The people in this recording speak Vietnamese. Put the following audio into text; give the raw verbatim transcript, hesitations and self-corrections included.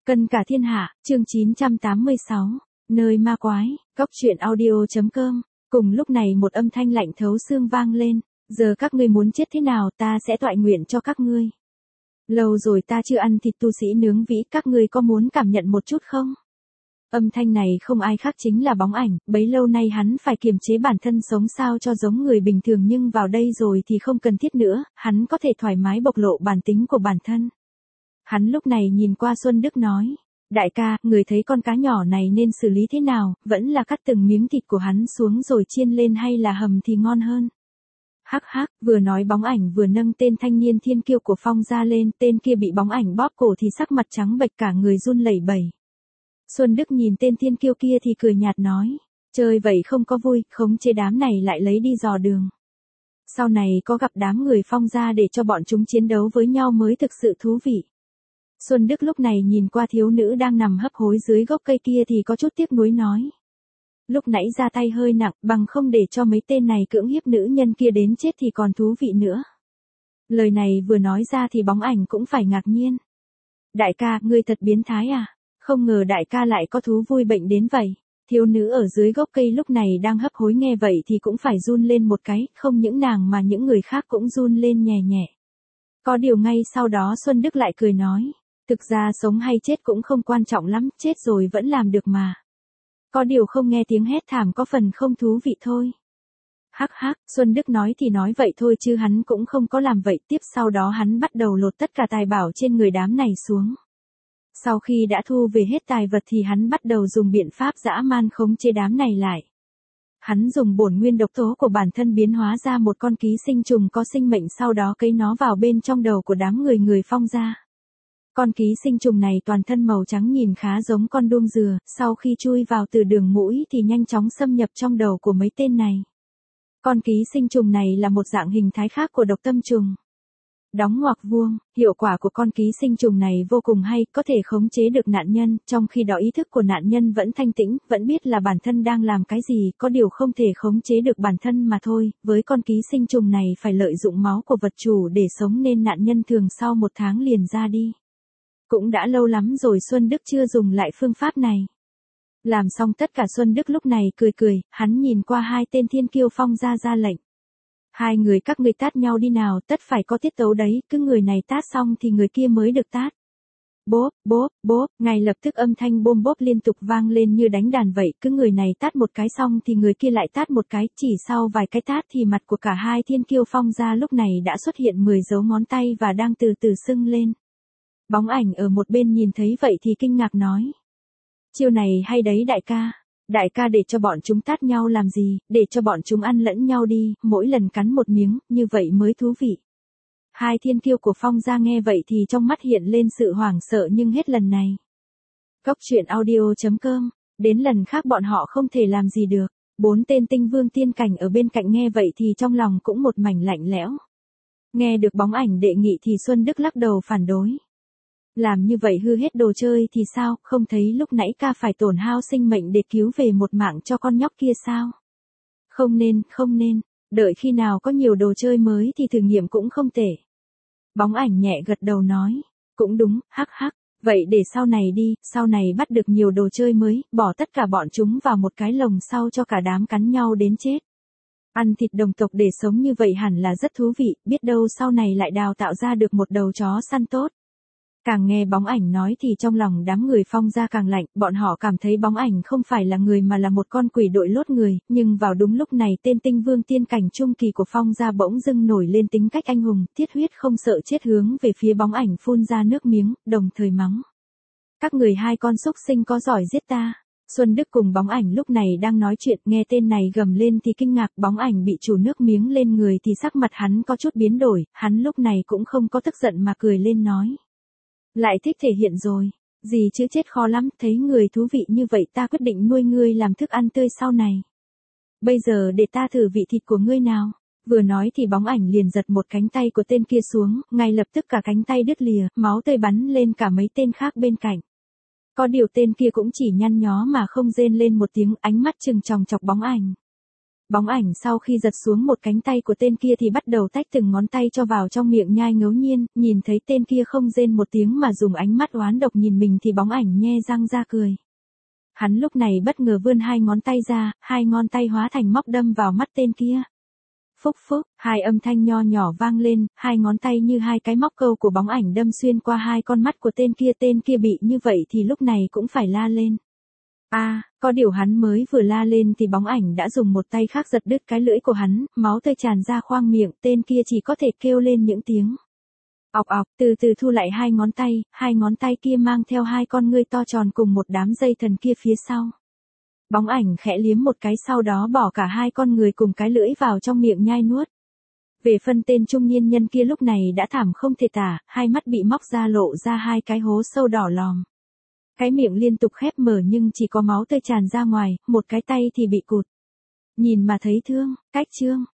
Cân cả thiên hạ, chương chín trăm tám mươi sáu, nơi ma quái, góc truyện audio.com. Cùng lúc này một âm thanh lạnh thấu xương vang lên, giờ các ngươi muốn chết thế nào ta sẽ toại nguyện cho các ngươi. Lâu rồi ta chưa ăn thịt tu sĩ nướng vĩ, các ngươi có muốn cảm nhận một chút không? Âm thanh này không ai khác chính là Bóng Ảnh, bấy lâu nay hắn phải kiềm chế bản thân sống sao cho giống người bình thường nhưng vào đây rồi thì không cần thiết nữa, hắn có thể thoải mái bộc lộ bản tính của bản thân. Hắn lúc này nhìn qua Xuân Đức nói, đại ca, người thấy con cá nhỏ này nên xử lý thế nào, vẫn là cắt từng miếng thịt của hắn xuống rồi chiên lên hay là hầm thì ngon hơn. Hắc hắc, vừa nói Bóng Ảnh vừa nâng tên thanh niên thiên kiêu của Phong ra lên, tên kia bị Bóng Ảnh bóp cổ thì sắc mặt trắng bệch cả người run lẩy bẩy. Xuân Đức nhìn tên thiên kiêu kia thì cười nhạt nói, chơi vậy không có vui, khống chế đám này lại lấy đi dò đường. Sau này có gặp đám người Phong ra để cho bọn chúng chiến đấu với nhau mới thực sự thú vị. Xuân Đức lúc này nhìn qua thiếu nữ đang nằm hấp hối dưới gốc cây kia thì có chút tiếc nuối nói. Lúc nãy ra tay hơi nặng, bằng không để cho mấy tên này cưỡng hiếp nữ nhân kia đến chết thì còn thú vị nữa. Lời này vừa nói ra thì Bóng Ảnh cũng phải ngạc nhiên. Đại ca, ngươi thật biến thái à? Không ngờ đại ca lại có thú vui bệnh đến vậy. Thiếu nữ ở dưới gốc cây lúc này đang hấp hối nghe vậy thì cũng phải run lên một cái, không những nàng mà những người khác cũng run lên nhẹ nhẹ. Có điều ngay sau đó Xuân Đức lại cười nói. Thực ra sống hay chết cũng không quan trọng lắm, chết rồi vẫn làm được mà. Có điều không nghe tiếng hét thảm có phần không thú vị thôi. Hắc hắc, Xuân Đức nói thì nói vậy thôi chứ hắn cũng không có làm vậy. Tiếp sau đó hắn bắt đầu lột tất cả tài bảo trên người đám này xuống. Sau khi đã thu về hết tài vật thì hắn bắt đầu dùng biện pháp dã man khống chế đám này lại. Hắn dùng bổn nguyên độc tố của bản thân biến hóa ra một con ký sinh trùng có sinh mệnh, sau đó cấy nó vào bên trong đầu của đám người người Phong ra. Con ký sinh trùng này toàn thân màu trắng nhìn khá giống con đuông dừa, sau khi chui vào từ đường mũi thì nhanh chóng xâm nhập trong đầu của mấy tên này. Con ký sinh trùng này là một dạng hình thái khác của độc tâm trùng. Đóng ngoặc vuông, hiệu quả của con ký sinh trùng này vô cùng hay, có thể khống chế được nạn nhân, trong khi đó ý thức của nạn nhân vẫn thanh tĩnh, vẫn biết là bản thân đang làm cái gì, có điều không thể khống chế được bản thân mà thôi. Với con ký sinh trùng này phải lợi dụng máu của vật chủ để sống nên nạn nhân thường sau một tháng liền ra đi. Cũng đã lâu lắm rồi Xuân Đức chưa dùng lại phương pháp này. Làm xong tất cả Xuân Đức lúc này cười cười, hắn nhìn qua hai tên thiên kiêu Phong ra ra lệnh. Hai người các ngươi tát nhau đi nào, tất phải có tiết tấu đấy, cứ người này tát xong thì người kia mới được tát. Bốp, bốp, bốp, ngay lập tức âm thanh bôm bốp liên tục vang lên như đánh đàn vậy, cứ người này tát một cái xong thì người kia lại tát một cái, chỉ sau vài cái tát thì mặt của cả hai thiên kiêu Phong ra lúc này đã xuất hiện mười dấu ngón tay và đang từ từ sưng lên. Bóng Ảnh ở một bên nhìn thấy vậy thì kinh ngạc nói. Chiêu này hay đấy đại ca. Đại ca để cho bọn chúng tát nhau làm gì, để cho bọn chúng ăn lẫn nhau đi, mỗi lần cắn một miếng, như vậy mới thú vị. Hai thiên kiêu của Phong ra nghe vậy thì trong mắt hiện lên sự hoảng sợ nhưng hết lần này. Góc truyện audio.com, đến lần khác bọn họ không thể làm gì được. Bốn tên tinh vương tiên cảnh ở bên cạnh nghe vậy thì trong lòng cũng một mảnh lạnh lẽo. Nghe được Bóng Ảnh đề nghị thì Xuân Đức lắc đầu phản đối. Làm như vậy hư hết đồ chơi thì sao, không thấy lúc nãy ca phải tổn hao sinh mệnh để cứu về một mạng cho con nhóc kia sao? Không nên, không nên, đợi khi nào có nhiều đồ chơi mới thì thử nghiệm cũng không tệ. Bóng Ảnh nhẹ gật đầu nói, cũng đúng, hắc hắc, vậy để sau này đi, sau này bắt được nhiều đồ chơi mới, bỏ tất cả bọn chúng vào một cái lồng sau cho cả đám cắn nhau đến chết. Ăn thịt đồng tộc để sống như vậy hẳn là rất thú vị, biết đâu sau này lại đào tạo ra được một đầu chó săn tốt. Càng nghe Bóng Ảnh nói thì trong lòng đám người Phong ra càng lạnh, bọn họ cảm thấy Bóng Ảnh không phải là người mà là một con quỷ đội lốt người, nhưng vào đúng lúc này tên tinh vương tiên cảnh trung kỳ của Phong ra bỗng dưng nổi lên tính cách anh hùng, thiết huyết không sợ chết hướng về phía Bóng Ảnh phun ra nước miếng, đồng thời mắng. Các người hai con xúc sinh có giỏi giết ta. Xuân Đức cùng Bóng Ảnh lúc này đang nói chuyện, nghe tên này gầm lên thì kinh ngạc, Bóng Ảnh bị trù nước miếng lên người thì sắc mặt hắn có chút biến đổi, hắn lúc này cũng không có tức giận mà cười lên nói. Lại thích thể hiện rồi, gì chứ chết khó lắm, thấy người thú vị như vậy ta quyết định nuôi ngươi làm thức ăn tươi sau này. Bây giờ để ta thử vị thịt của ngươi nào. Vừa nói thì Bóng Ảnh liền giật một cánh tay của tên kia xuống, ngay lập tức cả cánh tay đứt lìa, máu tươi bắn lên cả mấy tên khác bên cạnh. Có điều tên kia cũng chỉ nhăn nhó mà không rên lên một tiếng, ánh mắt trừng tròng chọc Bóng Ảnh. Bóng ảnh sau khi giật xuống một cánh tay của tên kia thì bắt đầu tách từng ngón tay cho vào trong miệng nhai ngấu nghiến, nhìn thấy tên kia không rên một tiếng mà dùng ánh mắt oán độc nhìn mình thì bóng ảnh nhe răng ra cười. Hắn lúc này bất ngờ vươn hai ngón tay ra, hai ngón tay hóa thành móc đâm vào mắt tên kia. Phúc phúc, hai âm thanh nho nhỏ vang lên, hai ngón tay như hai cái móc câu của bóng ảnh đâm xuyên qua hai con mắt của tên kia. Tên kia bị như vậy thì lúc này cũng phải la lên. A, à, có điều hắn mới vừa la lên thì bóng ảnh đã dùng một tay khác giật đứt cái lưỡi của hắn, máu tươi tràn ra khoang miệng, tên kia chỉ có thể kêu lên những tiếng ọc ọc, từ từ thu lại hai ngón tay, hai ngón tay kia mang theo hai con ngươi to tròn cùng một đám dây thần kia phía sau. Bóng ảnh khẽ liếm một cái sau đó bỏ cả hai con người cùng cái lưỡi vào trong miệng nhai nuốt. Về phần tên trung niên nhân kia lúc này đã thảm không thể tả, hai mắt bị móc ra lộ ra hai cái hố sâu đỏ lòm. Cái miệng liên tục khép mở nhưng chỉ có máu tươi tràn ra ngoài, một cái tay thì bị cụt. Nhìn mà thấy thương, cách chương.